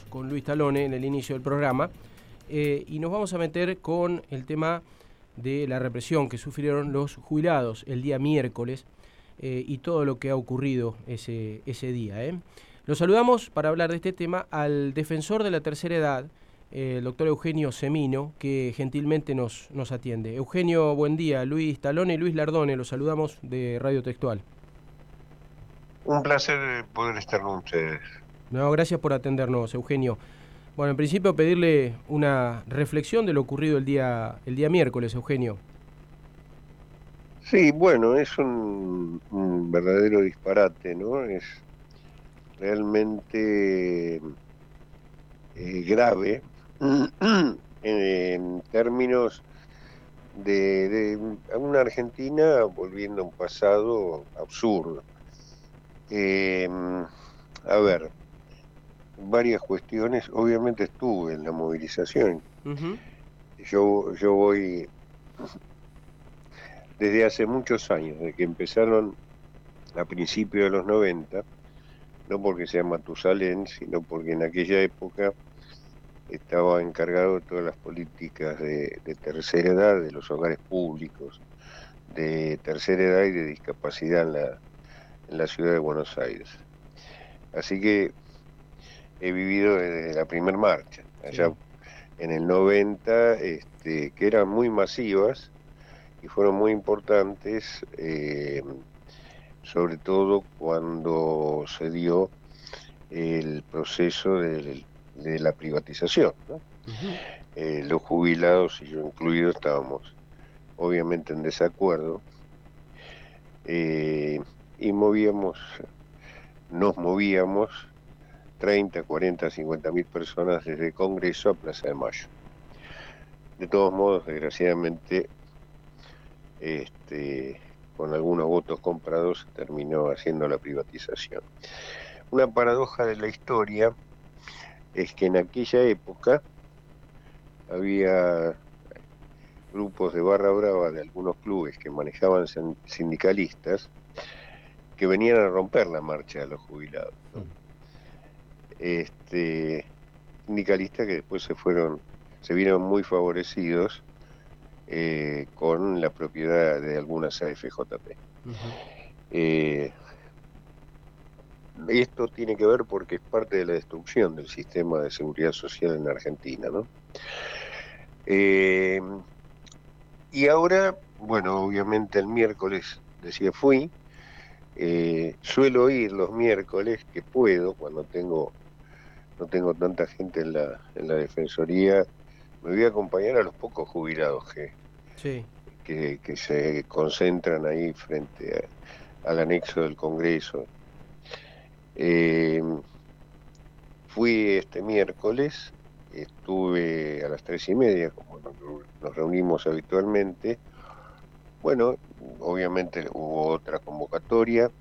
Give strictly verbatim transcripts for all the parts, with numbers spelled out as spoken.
con Luis Talone en el inicio del programa, eh, y nos vamos a meter con el tema de la represión que sufrieron los jubilados el día miércoles eh, y todo lo que ha ocurrido ese, ese día. ¿eh? Lo saludamos para hablar de este tema al defensor de la tercera edad, eh, el doctor Eugenio Semino, que gentilmente nos, nos atiende. Eugenio, buen día. Luis Talone y Luis Lardone, los saludamos de Radio Textual. Un placer poder estar con ustedes. No, gracias por atendernos, Eugenio. Bueno, en principio pedirle una reflexión de lo ocurrido el día, el día miércoles, Eugenio. Sí, bueno, es un, un verdadero disparate, ¿no? Es realmente eh, grave en, en términos de, de una Argentina volviendo a un pasado absurdo. Eh, a ver, varias cuestiones. Obviamente estuve en la movilización. Uh-huh. Yo, yo voy desde hace muchos años, desde que empezaron a principios de los noventa, no porque sea Matusalén, sino porque en aquella época estaba encargado de todas las políticas de, de tercera edad, de los hogares públicos, de tercera edad y de discapacidad en la, en la ciudad de Buenos Aires. Así que he vivido desde la primera marcha, allá sí. En el noventa, este, que eran muy masivas y fueron muy importantes, eh, sobre todo cuando se dio el proceso de, de la privatización, ¿no? Uh-huh. eh, los jubilados, y yo incluido, estábamos obviamente en desacuerdo, eh, y movíamos, nos movíamos treinta, cuarenta, cincuenta mil personas desde el Congreso a Plaza de Mayo. De todos modos, desgraciadamente, este, con algunos votos comprados, se terminó haciendo la privatización. Una paradoja de la historia es que en aquella época había grupos de barra brava de algunos clubes que manejaban sindicalistas que venían a romper la marcha de los jubilados, ¿no? Este, sindicalistas que después se fueron, se vieron muy favorecidos eh, con la propiedad de algunas A F J P. Uh-huh. eh, esto tiene que ver porque es parte de la destrucción del sistema de seguridad social en Argentina, ¿no? Eh, y ahora, bueno, obviamente el miércoles, decía, fui, eh, suelo ir los miércoles que puedo, cuando tengo no tengo tanta gente en la, en la defensoría, me voy a acompañar a los pocos jubilados que, sí. que, que se concentran ahí frente a, al anexo del Congreso. Eh, fui este miércoles, estuve a las tres y media, como nos, nos reunimos habitualmente. Bueno, obviamente hubo otra convocatoria,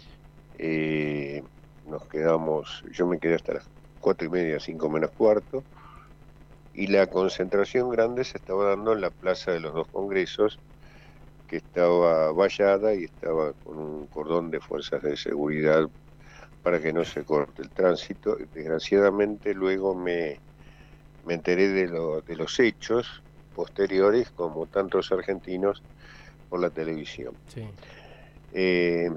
eh, nos quedamos, yo me quedé hasta las cuatro y media, cinco menos cuarto, y la concentración grande se estaba dando en la plaza de los dos congresos, que estaba vallada y estaba con un cordón de fuerzas de seguridad para que no se corte el tránsito. Desgraciadamente luego me, me enteré de, lo, de los hechos posteriores, como tantos argentinos, por la televisión. Sí. Eh,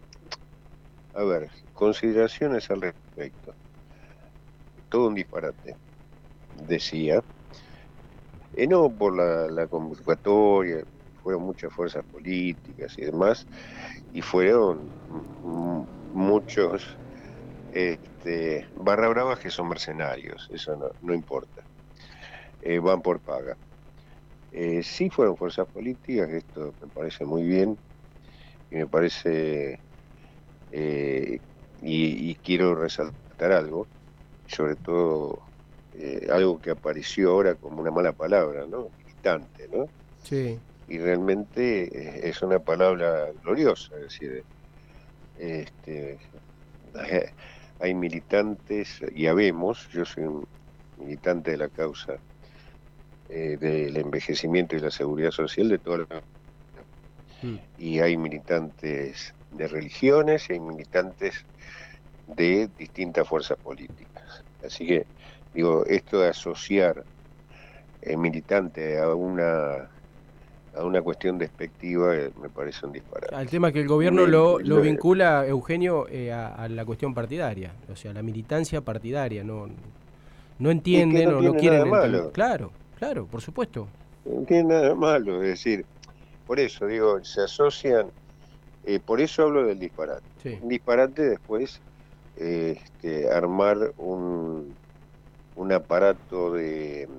a ver, consideraciones al respecto. Todo un disparate, decía, eh, no por la, la convocatoria, fueron muchas fuerzas políticas y demás, y fueron m- muchos este, barra bravas que son mercenarios, eso no, no importa, eh, van por paga. Eh, sí fueron fuerzas políticas, esto me parece muy bien, y me parece, eh, y, y quiero resaltar algo, sobre todo eh, algo que apareció ahora como una mala palabra, ¿no? Militante, ¿no? Sí. Y realmente eh, es una palabra gloriosa, es decir, este, hay militantes, y habemos, yo soy un militante de la causa eh, del envejecimiento y la seguridad social de toda la... Mm. Y hay militantes de religiones y hay militantes de distintas fuerzas políticas. Así que, digo, esto de asociar eh, militante a una a una cuestión despectiva eh, me parece un disparate. Al tema que el gobierno Me, lo, lo lo, vincula, Eugenio, eh, a, a la cuestión partidaria, o sea, la militancia partidaria, no no y que entienden no o no tiene nada de quieren entender. malo, Claro, claro, por supuesto. no tiene nada de malo, es decir, por eso digo, se asocian, eh, por eso hablo del disparate. Sí. Un disparate después, eh, este, armar un, un aparato de,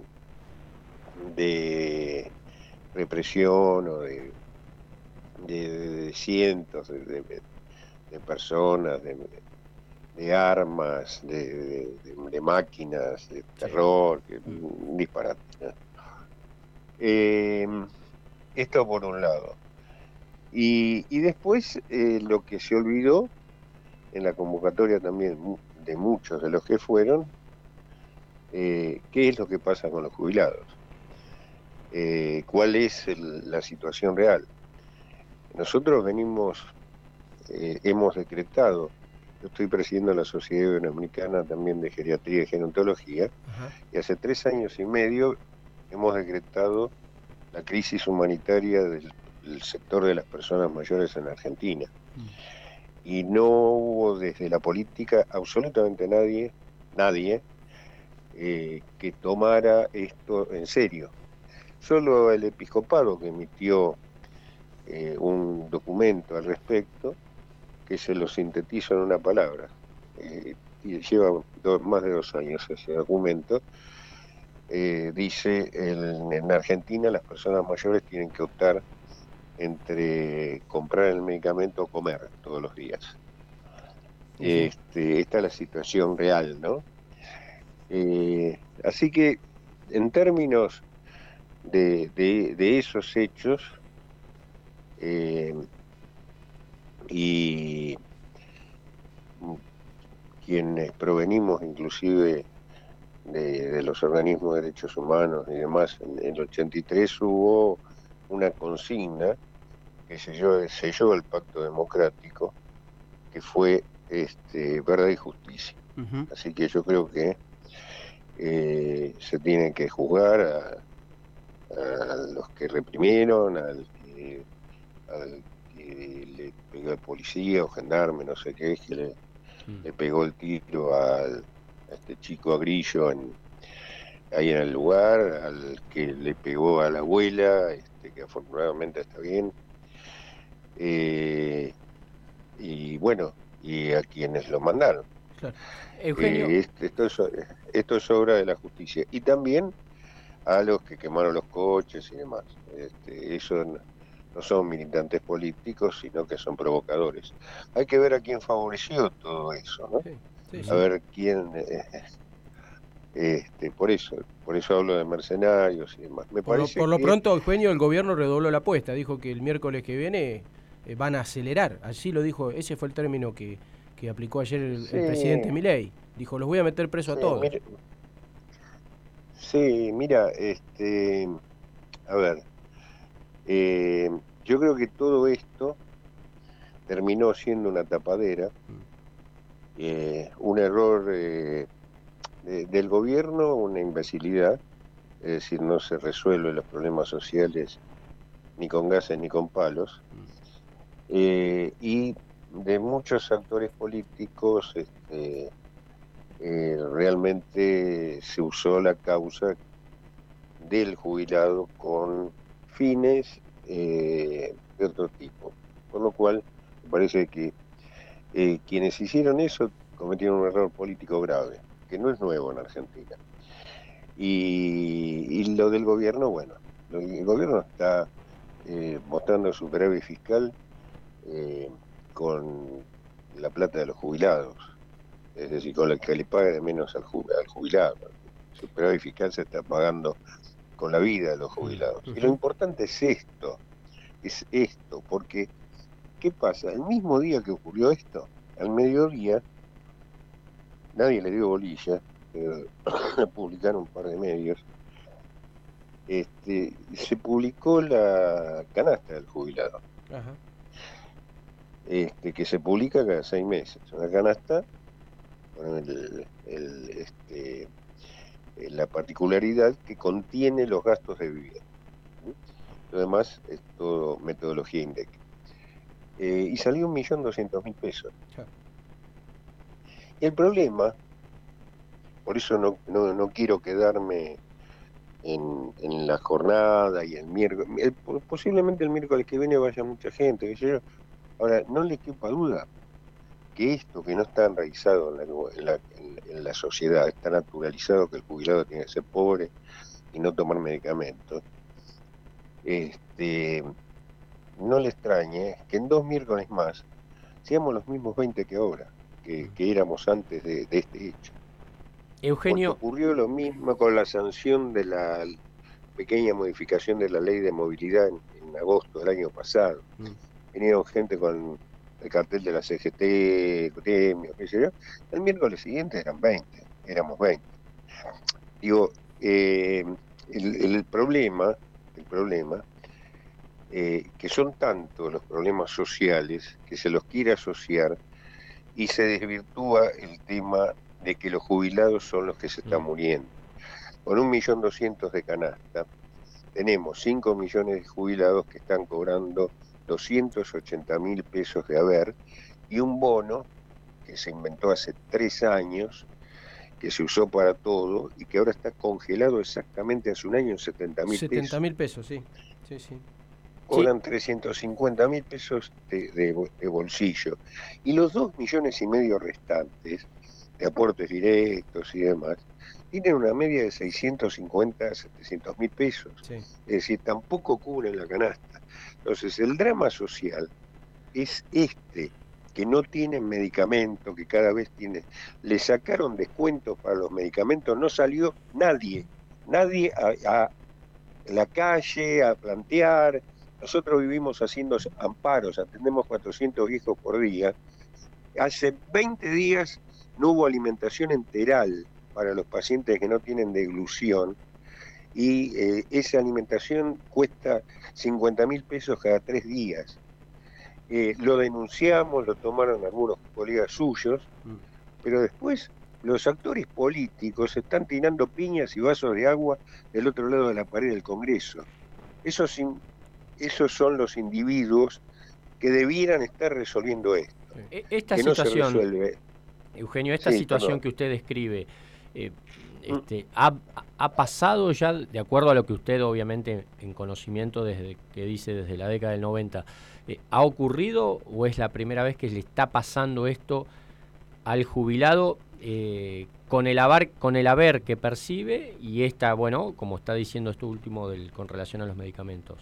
de represión o de, de, de cientos de, de, de personas, de, de armas, de, de, de, de máquinas, de terror, sí. que, un disparate. ¿no? Eh, esto por un lado. Y, y después eh, lo que se olvidó en la convocatoria también de muchos de los que fueron, eh, qué es lo que pasa con los jubilados, eh, cuál es el, la situación real. Nosotros venimos, eh, hemos decretado, yo estoy presidiendo la Sociedad Iberoamericana también de Geriatría y Gerontología, uh-huh. y hace tres años y medio hemos decretado la crisis humanitaria del, del sector de las personas mayores en Argentina. Uh-huh. Y no hubo desde la política absolutamente nadie, nadie, eh, que tomara esto en serio. Solo el episcopado que emitió eh, un documento al respecto, que se lo sintetizo en una palabra. Eh, y lleva dos, más de dos años ese documento. Eh, dice, el, en Argentina las personas mayores tienen que optar entre comprar el medicamento o comer todos los días. Uh-huh. Este, esta es la situación real, ¿no? Eh, así que, en términos de, de, de esos hechos, eh, y quienes provenimos inclusive de, de los organismos de derechos humanos y demás, en, en el ochenta y tres hubo una consigna que selló, selló el Pacto Democrático, que fue este, verdad y justicia. Uh-huh. Así que yo creo que eh, se tiene que juzgar a, a los que reprimieron, al que, al que le pegó el policía o gendarme, no sé qué, que le, uh-huh. le pegó el tiro al, a este chico a Grillo en, ahí en el lugar, al que le pegó a la abuela, este, que afortunadamente está bien, eh, y bueno, y a quienes lo mandaron. Claro. Eugenio. Eh, esto, es, esto es obra de la justicia. Y también a los que quemaron los coches y demás. Este, eso no, no son militantes políticos, sino que son provocadores. Hay que ver a quién favoreció todo eso, ¿no? Sí, sí, sí. A ver quién... Eh, este, por eso, por eso hablo de mercenarios y demás. Me por parece lo, por que... lo pronto, Eugenio, el gobierno redobló la apuesta. Dijo que el miércoles que viene eh, van a acelerar. Así lo dijo, ese fue el término que... que aplicó ayer el, sí. el presidente Milei. Dijo, los voy a meter preso sí, a todos. Mira, sí, mira, este, a ver, eh, yo creo que todo esto terminó siendo una tapadera, mm. eh, un error eh, de, del gobierno, una imbecilidad, es decir, no se resuelven los problemas sociales ni con gases ni con palos, mm. eh, y de muchos actores políticos este, eh, realmente se usó la causa del jubilado con fines eh, de otro tipo, por lo cual me parece que eh, quienes hicieron eso cometieron un error político grave, que no es nuevo en Argentina. Y, y lo del gobierno, bueno, lo, el gobierno está eh, mostrando superávit fiscal eh, con la plata de los jubilados, es decir, con la que le paga de menos al, al jubilado. El superávit fiscal se está pagando con la vida de los jubilados. Uh-huh. Y lo importante es esto, es esto, porque, ¿qué pasa? El mismo día que ocurrió esto, al mediodía, nadie le dio bolilla, eh, publicaron un par de medios, este, se publicó la canasta del jubilado. Uh-huh. Este, que se publica cada seis meses, una canasta con el, el, este, la particularidad que contiene los gastos de vivienda. ¿Sí? Lo demás es todo metodología INDEC. Eh, y salió un millón doscientos mil pesos. Y el problema, por eso no, no, no quiero quedarme en, en la jornada y el miércoles, el, posiblemente el miércoles que viene vaya mucha gente, que yo, ahora, no le quepa duda que esto que no está enraizado en la, en, la, en la sociedad, está naturalizado que el jubilado tiene que ser pobre y no tomar medicamentos, este, no le extrañe que en dos miércoles más seamos los mismos veinte que ahora, que, que éramos antes de, de este hecho. Eugenio. Porque ocurrió lo mismo con la sanción de la pequeña modificación de la ley de movilidad en, en agosto del año pasado. Mm. Vinieron gente con el cartel de la C G T, gremios, qué sé yo. El miércoles siguiente eran veinte, éramos veinte. Digo, eh, el, el problema, el problema, eh, que son tantos los problemas sociales que se los quiere asociar y se desvirtúa el tema de que los jubilados son los que se están muriendo. Con un millón doscientos de canasta, tenemos cinco millones de jubilados que están cobrando doscientos ochenta mil pesos de haber y un bono que se inventó hace tres años, que se usó para todo y que ahora está congelado exactamente hace un año en setenta mil pesos. setenta mil pesos, sí. sí, sí. Cobran sí. trescientos cincuenta mil pesos de, de, de bolsillo. Y los dos millones y medio restantes, de aportes directos y demás, tienen una media de seiscientos cincuenta a setecientos mil pesos. Sí. Es decir, tampoco cubren la canasta. Entonces, el drama social es este, que no tienen medicamento, que cada vez tienen... Le sacaron descuentos para los medicamentos, no salió nadie, nadie a, a la calle a plantear. Nosotros vivimos haciendo amparos, atendemos cuatrocientos viejos por día. Hace veinte días no hubo alimentación enteral para los pacientes que no tienen deglución y eh, esa alimentación cuesta cincuenta mil pesos cada tres días. Eh, lo denunciamos, lo tomaron algunos colegas suyos, mm. pero después los actores políticos están tirando piñas y vasos de agua del otro lado de la pared del Congreso. Esos, in, esos son los individuos que debieran estar resolviendo esto. Esta que situación, no se resuelve. Eugenio, esta sí, situación perdón. que usted describe, eh, este, ha, ha pasado ya, de acuerdo a lo que usted obviamente en conocimiento desde que dice desde la década del noventa, eh, ¿ha ocurrido o es la primera vez que le está pasando esto al jubilado eh, con el haber, con el haber que percibe y esta, bueno, como está diciendo esto último del, con relación a los medicamentos?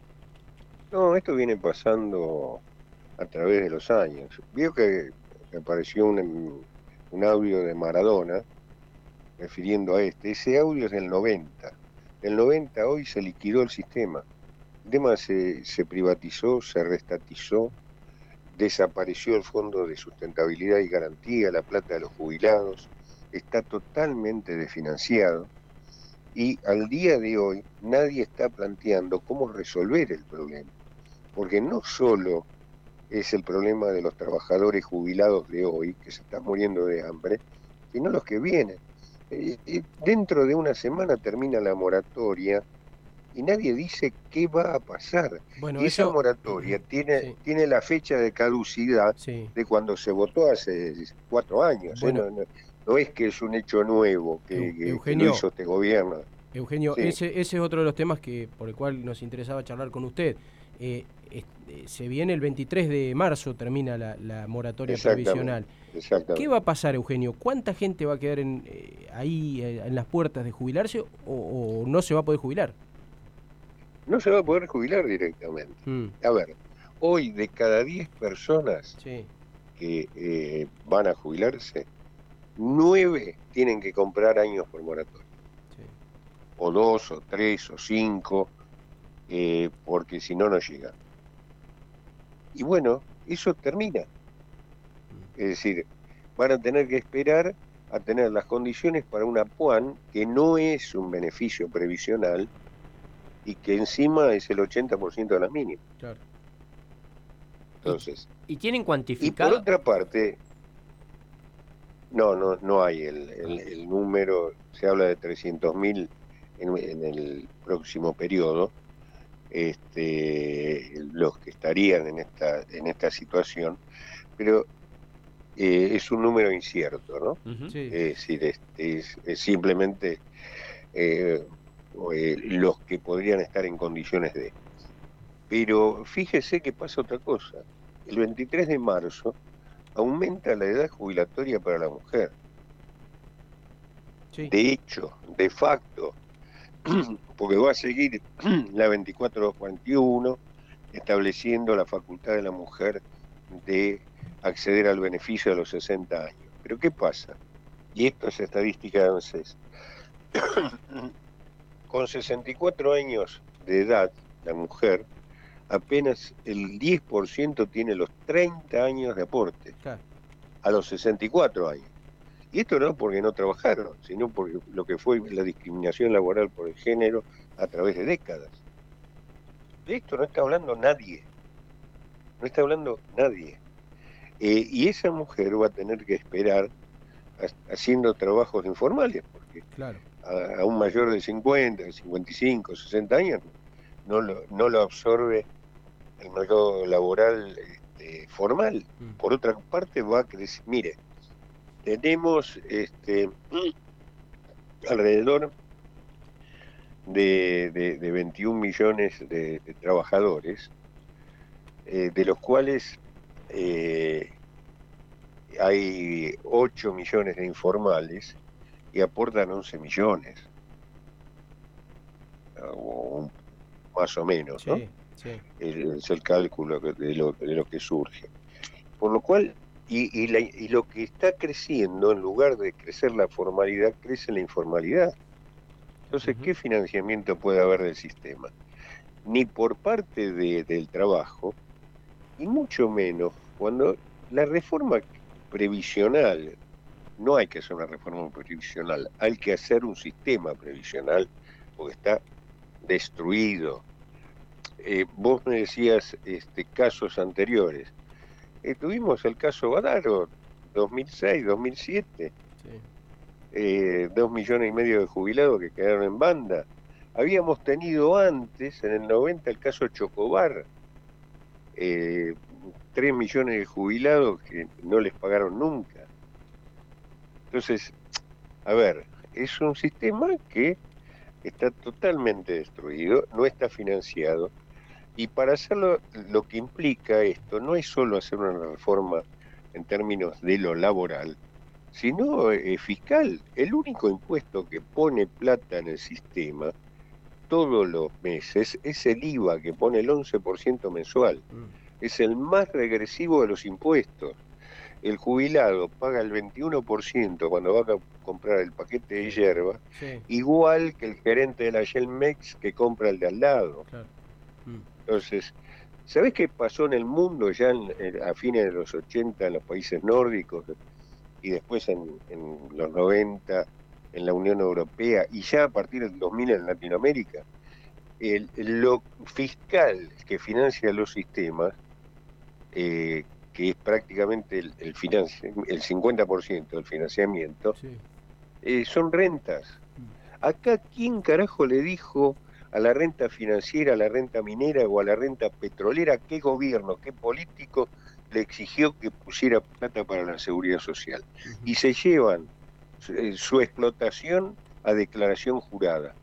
No, esto viene pasando a través de los años. Vio que apareció un, un audio de Maradona refiriendo a este. Ese audio es del noventa. Del noventa hoy se liquidó el sistema. El tema se, se privatizó, se restatizó, desapareció el Fondo de Sustentabilidad y Garantía, la plata de los jubilados, está totalmente desfinanciado y al día de hoy nadie está planteando cómo resolver el problema. Porque no solo es el problema de los trabajadores jubilados de hoy, que se están muriendo de hambre, sino los que vienen. Eh, eh, dentro de una semana termina la moratoria y nadie dice qué va a pasar. Bueno, y esa eso, moratoria tiene, sí. tiene la fecha de caducidad sí. de cuando se votó hace cuatro años. Bueno, ¿eh? no, no, no es que es un hecho nuevo que, que, Eugenio, que lo hizo este gobierno. Eugenio, sí. ese, ese es otro de los temas que por el cual nos interesaba charlar con usted. Eh, eh, se viene el veintitrés de marzo, termina la, la moratoria exactamente, provisional. Exactamente. ¿Qué va a pasar, Eugenio? ¿Cuánta gente va a quedar en, eh, ahí eh, en las puertas de jubilarse o, o no se va a poder jubilar? No se va a poder jubilar directamente. Mm. A ver, hoy de cada diez personas sí. que eh, van a jubilarse, nueve tienen que comprar años por moratoria. Sí. O dos, o tres, o cinco, eh, porque si no, no llegan. Y bueno, eso termina. Mm. Es decir, van a tener que esperar a tener las condiciones para una PUAN, que no es un beneficio previsional, y que encima es el ochenta por ciento de las mínimas. Claro. Entonces, ¿Y, y tienen cuantificado? Y por otra parte, No, no, no hay el, el, el número, se habla de trescientos mil en, en el próximo periodo, este, los que estarían en esta, en esta situación, pero eh, es un número incierto, ¿no? Uh-huh. Sí. Es decir, es, es, es simplemente eh, eh, los que podrían estar en condiciones de. Pero fíjese que pasa otra cosa. El veintitrés de marzo aumenta la edad jubilatoria para la mujer. Sí. De hecho, de facto, porque va a seguir la veinticuatro doscientos cuarenta y uno estableciendo la facultad de la mujer de acceder al beneficio a los sesenta años. Pero ¿qué pasa? Y esto es estadística de ANSES. Con sesenta y cuatro años de edad, la mujer, apenas el diez por ciento tiene los treinta años de aporte, claro, a los sesenta y cuatro años. Y esto no porque no trabajaron, sino por lo que fue la discriminación laboral por el género a través de décadas. De esto no está hablando nadie. No está hablando nadie. Eh, y esa mujer va a tener que esperar a, haciendo trabajos informales, porque claro, a, a un mayor de cincuenta, cincuenta y cinco, sesenta años no lo, no lo absorbe el mercado laboral este, formal. Mm. Por otra parte va a crecer. Mire, tenemos este alrededor de, de, de veintiún millones de, de trabajadores, eh, de los cuales eh, hay ocho millones de informales y aportan once millones, o más o menos, ¿no? Sí, sí. Es el cálculo de lo, de lo que surge. Por lo cual, y, y, la, y lo que está creciendo, en lugar de crecer la formalidad, crece la informalidad. Entonces, uh-huh, ¿qué financiamiento puede haber del sistema? Ni por parte de, del trabajo, y mucho menos cuando la reforma previsional, no hay que hacer una reforma previsional, hay que hacer un sistema previsional, porque está destruido. Eh, vos me decías este, casos anteriores. Eh, tuvimos el caso Badaro, dos mil seis, dos mil siete. Sí. Eh, dos millones y medio de jubilados que quedaron en banda. Habíamos tenido antes, en el noventa, el caso Chocobar, eh, tres millones de jubilados que no les pagaron nunca. Entonces, a ver, es un sistema que está totalmente destruido, no está financiado, y para hacerlo, lo que implica esto no es solo hacer una reforma en términos de lo laboral, sino eh, fiscal. El único impuesto que pone plata en el sistema todos los meses es el I V A, que pone el once por ciento mensual. Mm. Es el más regresivo de los impuestos. El jubilado paga el veintiuno por ciento cuando va a comprar el paquete de hierba, sí, igual que el gerente de la Gelmex que compra el de al lado. Claro. Mm. Entonces, ¿sabés qué pasó en el mundo ya en, a fines de los ochenta en los países nórdicos y después en, en los noventa en la Unión Europea y ya a partir del dos mil en Latinoamérica? El, lo fiscal que financia los sistemas, eh, que es prácticamente el, el, financi- el cincuenta por ciento del financiamiento, sí, eh, son rentas. Acá, ¿quién carajo le dijo a la renta financiera, a la renta minera o a la renta petrolera, qué gobierno, qué político le exigió que pusiera plata para la seguridad social? Uh-huh. Y se llevan su, eh, su explotación a declaración jurada.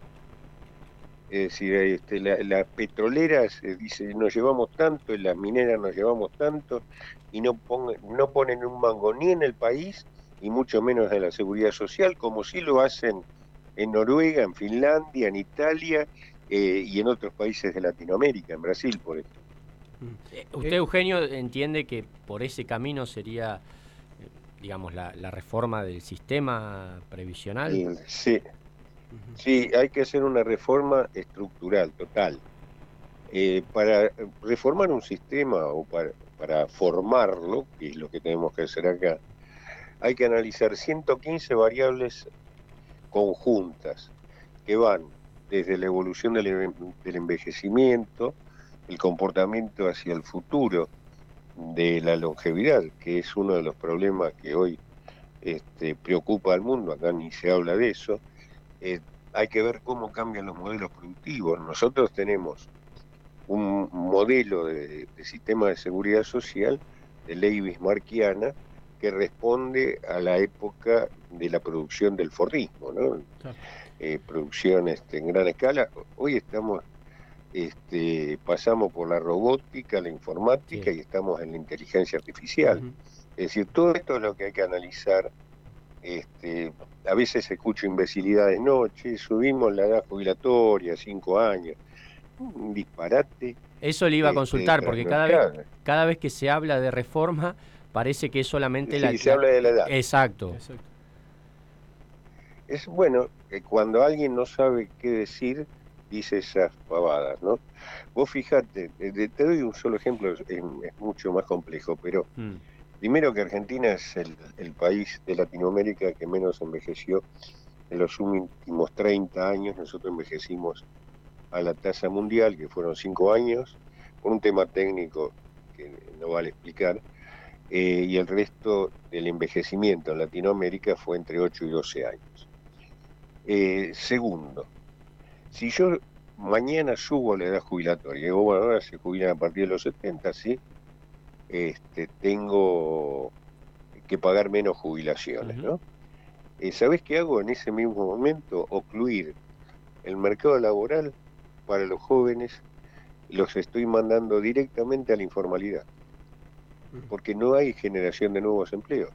Es decir, este, las la petroleras eh, dicen nos llevamos tanto, y las mineras nos llevamos tanto, y no, ponga, no ponen un mango ni en el país, y mucho menos en la seguridad social, como sí lo hacen en Noruega, en Finlandia, en Italia eh, y en otros países de Latinoamérica, en Brasil, por ejemplo. ¿Usted, Eugenio, entiende que por ese camino sería, digamos, la, la reforma del sistema previsional? Eh, sí. Sí, hay que hacer una reforma estructural, total. Eh, para reformar un sistema o para, para formarlo, que es lo que tenemos que hacer acá, hay que analizar ciento quince variables conjuntas que van desde la evolución del, del envejecimiento, el comportamiento hacia el futuro de la longevidad, que es uno de los problemas que hoy este, preocupa al mundo, acá ni se habla de eso. Eh, hay que ver cómo cambian los modelos productivos. Nosotros tenemos un modelo de, de sistema de seguridad social de ley bismarckiana que responde a la época de la producción del fordismo, ¿no? Claro. Eh, producción este, en gran escala. Hoy estamos, este, pasamos por la robótica, la informática, sí, y estamos en la inteligencia artificial. Uh-huh. Es decir, todo esto es lo que hay que analizar. Este, a veces escucho imbecilidades, no, che, subimos la edad jubilatoria, cinco años. Un disparate. Eso le iba a consultar, este, porque cada vez, cada vez que se habla de reforma, parece que es solamente sí, la... Sí, se habla de la edad. Exacto. Exacto. Es bueno que cuando alguien no sabe qué decir, dice esas pavadas, ¿no? Vos fijate, te doy un solo ejemplo, es, es mucho más complejo, pero mm. primero que Argentina es el, el país de Latinoamérica que menos envejeció en los últimos treinta años. Nosotros envejecimos a la tasa mundial, que fueron cinco años, con un tema técnico que no vale explicar, eh, y el resto del envejecimiento en Latinoamérica fue entre ocho y doce años. Eh, segundo, si yo mañana subo la edad jubilatoria, digo, bueno, ahora se jubilan a partir de los setenta, ¿sí? Este, tengo que pagar menos jubilaciones, uh-huh. ¿no? Eh, ¿Sabés qué hago en ese mismo momento? Ocluir el mercado laboral para los jóvenes, los estoy mandando directamente a la informalidad, porque no hay generación de nuevos empleos.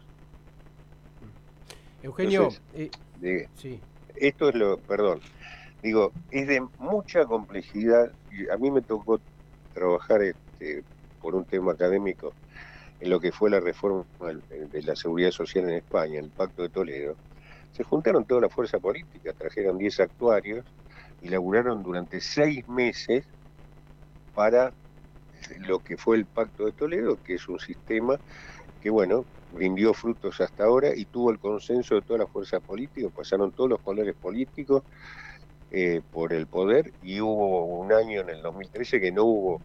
Eugenio, Entonces, eh, de, sí. esto es lo, perdón, digo, es de mucha complejidad. A mí me tocó trabajar este, por un tema académico en lo que fue la reforma de la seguridad social en España, el Pacto de Toledo. Se juntaron toda la fuerza política, trajeron diez actuarios y laburaron durante seis meses para lo que fue el Pacto de Toledo, que es un sistema que, bueno, rindió frutos hasta ahora y tuvo el consenso de todas las fuerzas políticas, pasaron todos los colores políticos eh, por el poder, y hubo un año en el dos mil trece que no hubo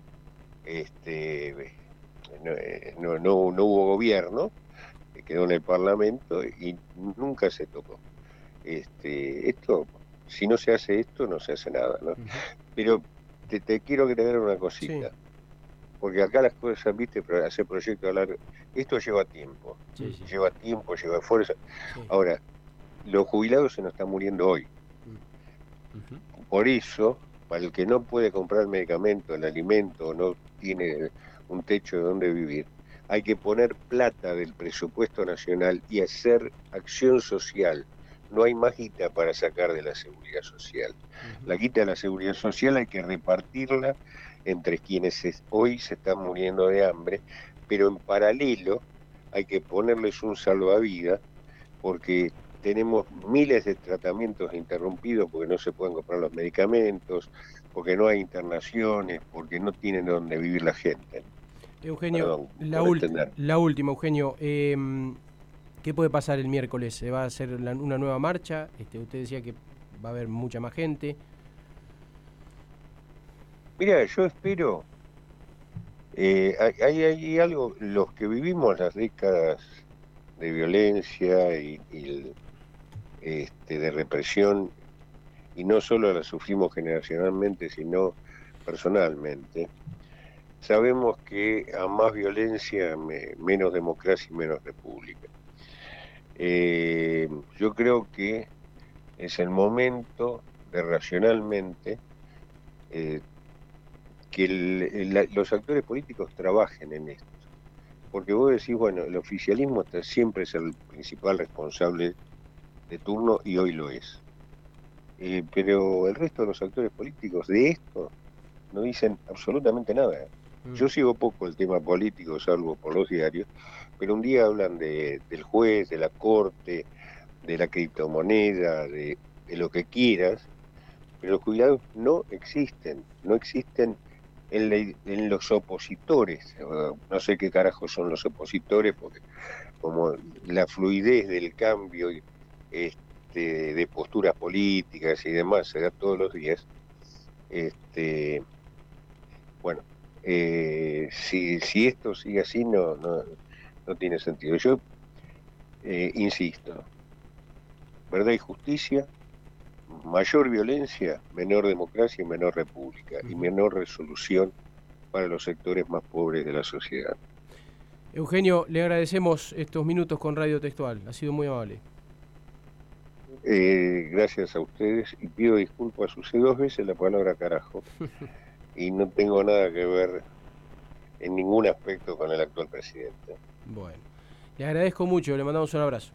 este no, no, no, no hubo gobierno, que quedó en el Parlamento y nunca se tocó. Este, esto, si no se hace esto, no se hace nada, ¿no? Uh-huh. Pero te, te quiero agregar una cosita, sí. Porque acá las cosas, viste, hacer proyectos a largo, esto lleva tiempo, sí, sí. lleva tiempo, lleva esfuerzo. Sí. Ahora, los jubilados se nos están muriendo hoy. Uh-huh. Por eso, para el que no puede comprar medicamento, el alimento, no tiene un techo de donde vivir, hay que poner plata del presupuesto nacional y hacer acción social. No hay más guita para sacar de la seguridad social. Uh-huh. La guita de la seguridad social hay que repartirla entre quienes hoy se están muriendo de hambre, pero en paralelo hay que ponerles un salvavidas, porque tenemos miles de tratamientos interrumpidos porque no se pueden comprar los medicamentos, porque no hay internaciones, porque no tienen donde vivir la gente. Eugenio, Perdón, la, ul- la última, Eugenio, eh, ¿qué puede pasar el miércoles? ¿Se va a hacer la, una nueva marcha? Este, usted decía que va a haber mucha más gente. Mira, yo espero, eh, hay, hay algo, los que vivimos las décadas de violencia y, y este, de represión, y no solo la sufrimos generacionalmente, sino personalmente, sabemos que a más violencia, me, menos democracia y menos república. Eh, yo creo que es el momento de racionalmente eh, que el, el, los actores políticos trabajen en esto. Porque vos decís, bueno, el oficialismo está, siempre es el principal responsable de turno, y hoy lo es. Eh, pero el resto de los actores políticos de esto no dicen absolutamente nada. Mm. Yo sigo poco el tema político, salvo por los diarios, pero un día hablan de, del juez, de la corte, de la criptomoneda, de, de lo que quieras, pero los jubilados no existen, no existen en, la, en los opositores. No sé qué carajo son los opositores, porque como la fluidez del cambio este, de posturas políticas y demás se da todos los días, este, bueno, eh, si, si esto sigue así no, no, no tiene sentido. Yo eh, insisto, verdad y justicia, mayor violencia, menor democracia y menor república, uh-huh. y menor resolución para los sectores más pobres de la sociedad. Eugenio, le agradecemos estos minutos con Radio Textual, ha sido muy amable. Eh, gracias a ustedes y pido disculpas, usé dos veces la palabra carajo y no tengo nada que ver en ningún aspecto con el actual presidente. Bueno, le agradezco mucho, le mandamos un abrazo.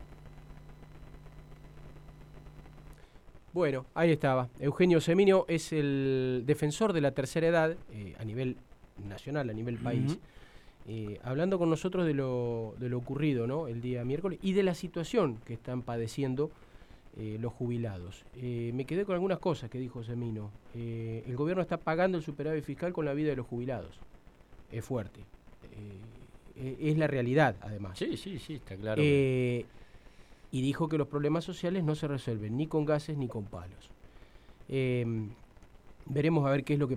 Bueno, ahí estaba. Eugenio Seminio es el defensor de la tercera edad eh, a nivel nacional, a nivel país, uh-huh. eh, hablando con nosotros de lo, de lo ocurrido, ¿no?, el día miércoles y de la situación que están padeciendo eh, los jubilados. Eh, me quedé con algunas cosas que dijo Semino. Eh, el gobierno está pagando el superávit fiscal con la vida de los jubilados. Es fuerte. Eh, es la realidad, además. Sí, sí, sí, está claro. Eh, y dijo que los problemas sociales no se resuelven ni con gases ni con palos. Eh, veremos a ver qué es lo que